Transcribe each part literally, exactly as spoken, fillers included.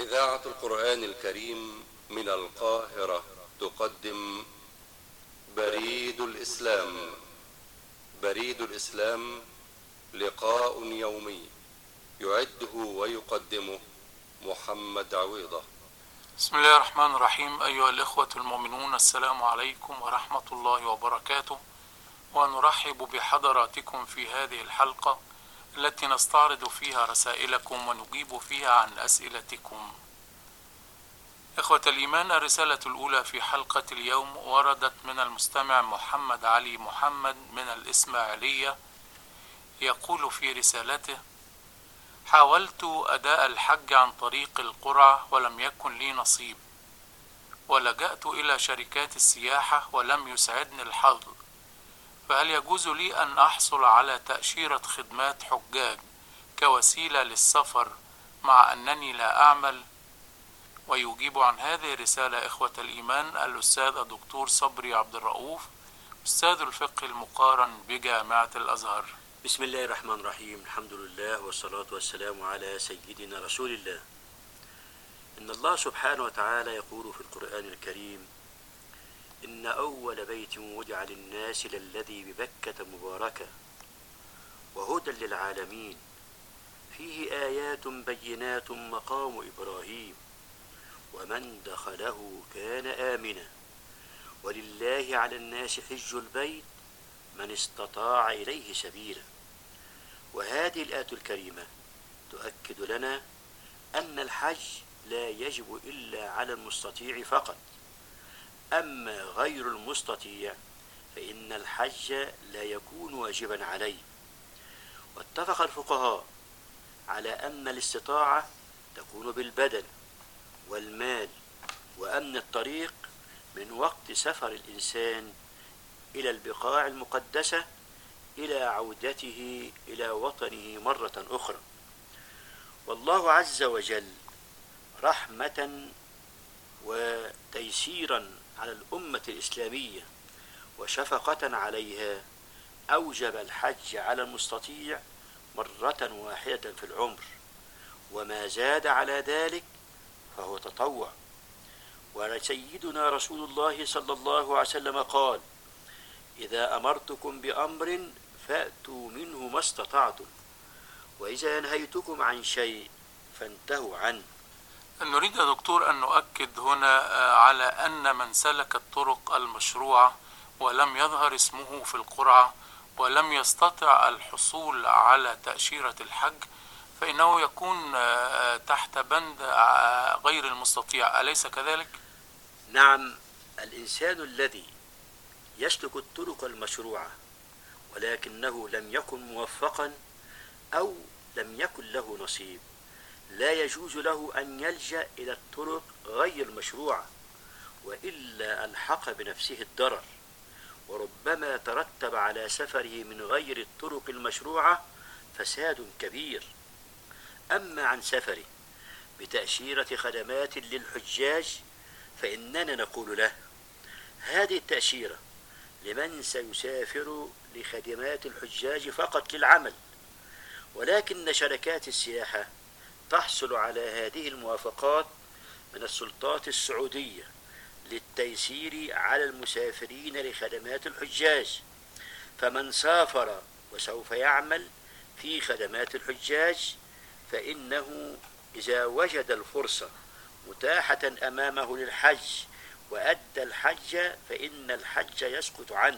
إذاعة القرآن الكريم من القاهرة تقدم بريد الإسلام. بريد الإسلام لقاء يومي يعده ويقدمه محمد عويضة. بسم الله الرحمن الرحيم. أيها الإخوة المؤمنون، السلام عليكم ورحمة الله وبركاته، ونرحب بحضراتكم في هذه الحلقة التي نستعرض فيها رسائلكم ونجيب فيها عن أسئلتكم. إخوة الإيمان، الرسالة الأولى في حلقة اليوم وردت من المستمع محمد علي محمد من الإسماعيلية، يقول في رسالته: حاولت أداء الحج عن طريق القرعة ولم يكن لي نصيب، ولجأت إلى شركات السياحة ولم يسعدني الحظ، فهل يجوز لي أن أحصل على تأشيرة خدمات حجاج كوسيلة للسفر مع أنني لا أعمل؟ ويجيب عن هذه الرسالة إخوة الإيمان الأستاذ الدكتور صبري عبد الرؤوف، أستاذ الفقه المقارن بجامعة الأزهر. بسم الله الرحمن الرحيم. الحمد لله والصلاة والسلام على سيدنا رسول الله. إن الله سبحانه وتعالى يقول في القرآن الكريم: إن أول بيت وضع للناس للذي ببكة مباركة وهدى للعالمين فيه آيات بينات مقام إبراهيم ومن دخله كان آمنا ولله على الناس حج البيت من استطاع إليه سبيلا. وهذه الآية الكريمة تؤكد لنا أن الحج لا يجب إلا على المستطيع فقط، أما غير المستطيع فإن الحج لا يكون واجبا عليه. واتفق الفقهاء على أن الاستطاعة تكون بالبدن والمال وأمن الطريق من وقت سفر الإنسان إلى البقاع المقدسة إلى عودته إلى وطنه مرة أخرى. والله عز وجل رحمة وتيسيرا على الأمة الإسلامية وشفقة عليها أوجب الحج على المستطيع مرة واحدة في العمر، وما زاد على ذلك فهو تطوع. وسيدنا رسول الله صلى الله عليه وسلم قال: إذا أمرتكم بأمر فأتوا منه ما استطعتم، وإذا نهيتكم عن شيء فانتهوا عنه. نريد يا دكتور أن نؤكد هنا على أن من سلك الطرق المشروعة ولم يظهر اسمه في القرعة ولم يستطع الحصول على تأشيرة الحج فإنه يكون تحت بند غير المستطيع، أليس كذلك؟ نعم، الإنسان الذي يسلك الطرق المشروعة ولكنه لم يكن موفقا أو لم يكن له نصيب لا يجوز له أن يلجأ إلى الطرق غير المشروعة، وإلا ألحق بنفسه الضرر، وربما ترتب على سفره من غير الطرق المشروعة فساد كبير. أما عن سفره بتأشيرة خدمات للحجاج فإننا نقول له: هذه التأشيرة لمن سيسافر لخدمات الحجاج فقط للعمل، ولكن شركات السياحة تحصل على هذه الموافقات من السلطات السعودية للتيسير على المسافرين لخدمات الحجاج. فمن سافر وسوف يعمل في خدمات الحجاج فإنه إذا وجد الفرصة متاحة أمامه للحج وأدى الحج فإن الحج يسقط عنه.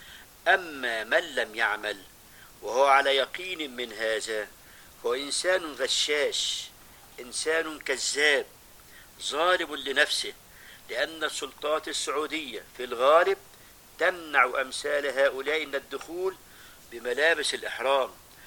أما من لم يعمل وهو على يقين من هذا هو إنسان غشاش، إنسان كذاب ظالم لنفسه، لأن السلطات السعودية في الغالب تمنع أمثال هؤلاء من الدخول بملابس الإحرام،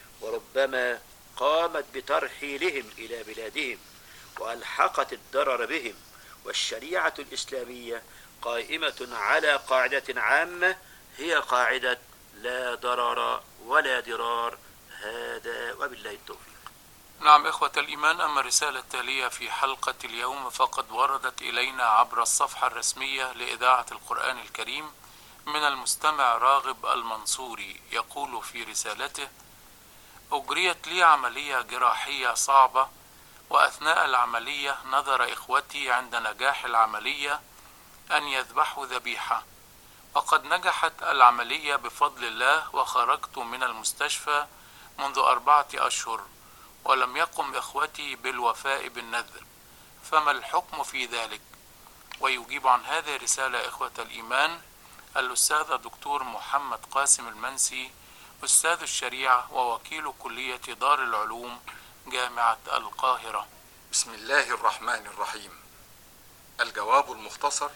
وربما قامت بترحيلهم إلى بلادهم وألحقت الضرر بهم. والشريعة الإسلامية قائمة على قاعدة عامة هي قاعدة لا ضرر ولا ضرار. هذا وبالله التوفيق. نعم إخوة الإيمان، أما الرسالة التالية في حلقة اليوم فقد وردت إلينا عبر الصفحة الرسمية لإذاعة القرآن الكريم من المستمع راغب المنصوري، يقول في رسالته: أجريت لي عملية جراحية صعبة وأثناء العملية نذر إخوتي عند نجاح العملية أن يذبحوا ذبيحة، وقد نجحت العملية بفضل الله، وخرجت من المستشفى منذ أربعة أشهر ولم يقم إخوتي بالوفاء بالنذر، فما الحكم في ذلك؟ ويجيب عن هذه الرسالة إخوة الإيمان الأستاذ الدكتور محمد قاسم المنسي، أستاذ الشريعة ووكيل كلية دار العلوم جامعة القاهرة. بسم الله الرحمن الرحيم. الجواب المختصر: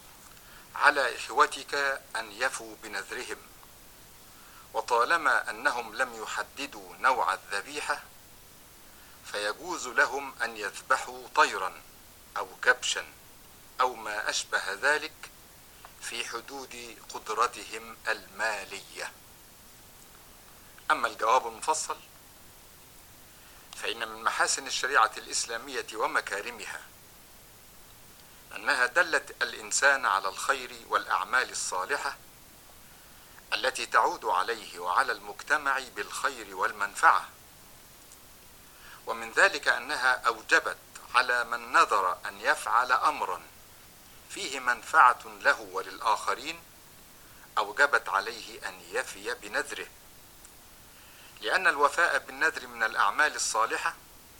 على إخوتك أن يفوا بنذرهم، وطالما أنهم لم يحددوا نوع الذبيحة فيجوز لهم أن يذبحوا طيرا أو كبشا أو ما أشبه ذلك في حدود قدرتهم المالية. أما الجواب المفصل فإن من محاسن الشريعة الإسلامية ومكارمها أنها دلت الإنسان على الخير والأعمال الصالحة التي تعود عليه وعلى المجتمع بالخير والمنفعة، ومن ذلك أنها أوجبت على من نذر أن يفعل أمرا فيه منفعة له وللآخرين أوجبت عليه أن يفي بنذره، لأن الوفاء بالنذر من الأعمال الصالحة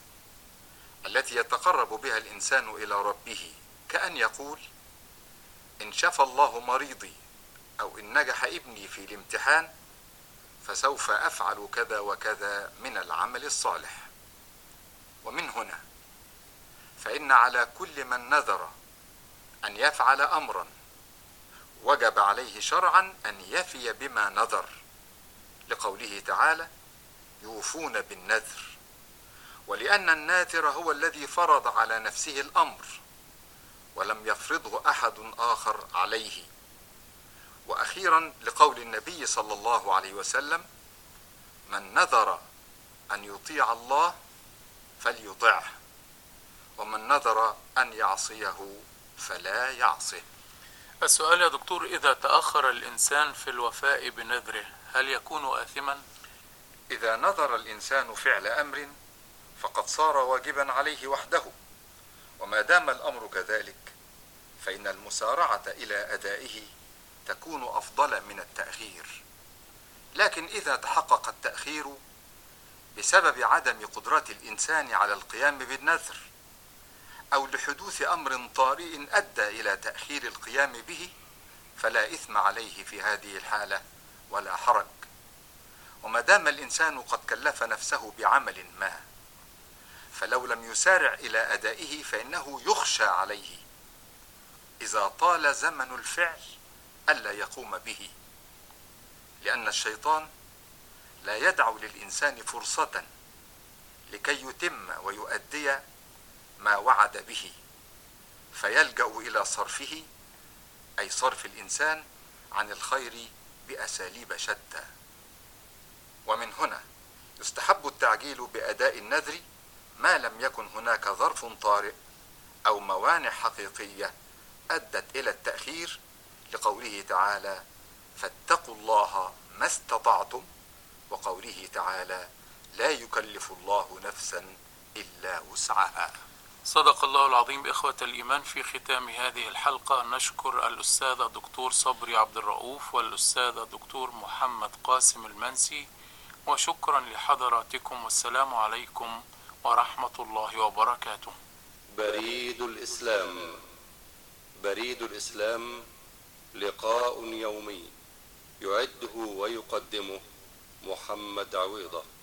التي يتقرب بها الإنسان إلى ربه، كأن يقول: إن شفى الله مريضي أو إن نجح ابني في الامتحان فسوف أفعل كذا وكذا من العمل الصالح. ومن هنا فإن على كل من نذر أن يفعل أمرا وجب عليه شرعا أن يفي بما نذر، لقوله تعالى: يوفون بالنذر، ولأن الناذر هو الذي فرض على نفسه الأمر ولم يفرضه أحد آخر عليه. وأخيرا لقول النبي صلى الله عليه وسلم: من نذر أن يطيع الله فليطعه، ومن نذر أن يعصيه فلا يعصه. السؤال يا دكتور: إذا تأخر الإنسان في الوفاء بنذره هل يكون آثما؟ إذا نذر الإنسان فعل أمر فقد صار واجبا عليه وحده، وما دام الأمر كذلك فإن المسارعة إلى أدائه تكون أفضل من التأخير. لكن إذا تحقق التأخير بسبب عدم قدرة الإنسان على القيام بالنذر أو لحدوث أمر طارئ أدى إلى تأخير القيام به فلا إثم عليه في هذه الحالة ولا حرج. وما دام الإنسان قد كلف نفسه بعمل ما فلو لم يسارع إلى أدائه فإنه يخشى عليه إذا طال زمن الفعل ألا يقوم به، لأن الشيطان لا يدع للإنسان فرصة لكي يتم ويؤدي ما وعد به، فيلجأ إلى صرفه، أي صرف الإنسان عن الخير بأساليب شتى. ومن هنا يستحب التعجيل بأداء النذر ما لم يكن هناك ظرف طارئ أو موانع حقيقية أدت إلى التأخير، لقوله تعالى: فاتقوا الله ما استطعتم، وقوله تعالى: لا يكلف الله نفسا إلا وسعها. صدق الله العظيم. إخوة الإيمان، في ختام هذه الحلقة نشكر الأستاذ الدكتور صبري عبد الرؤوف والأستاذ الدكتور محمد قاسم المنسي، وشكرا لحضراتكم، والسلام عليكم ورحمة الله وبركاته. بريد الإسلام. بريد الإسلام لقاء يومي يعده ويقدمه محمد عويضة.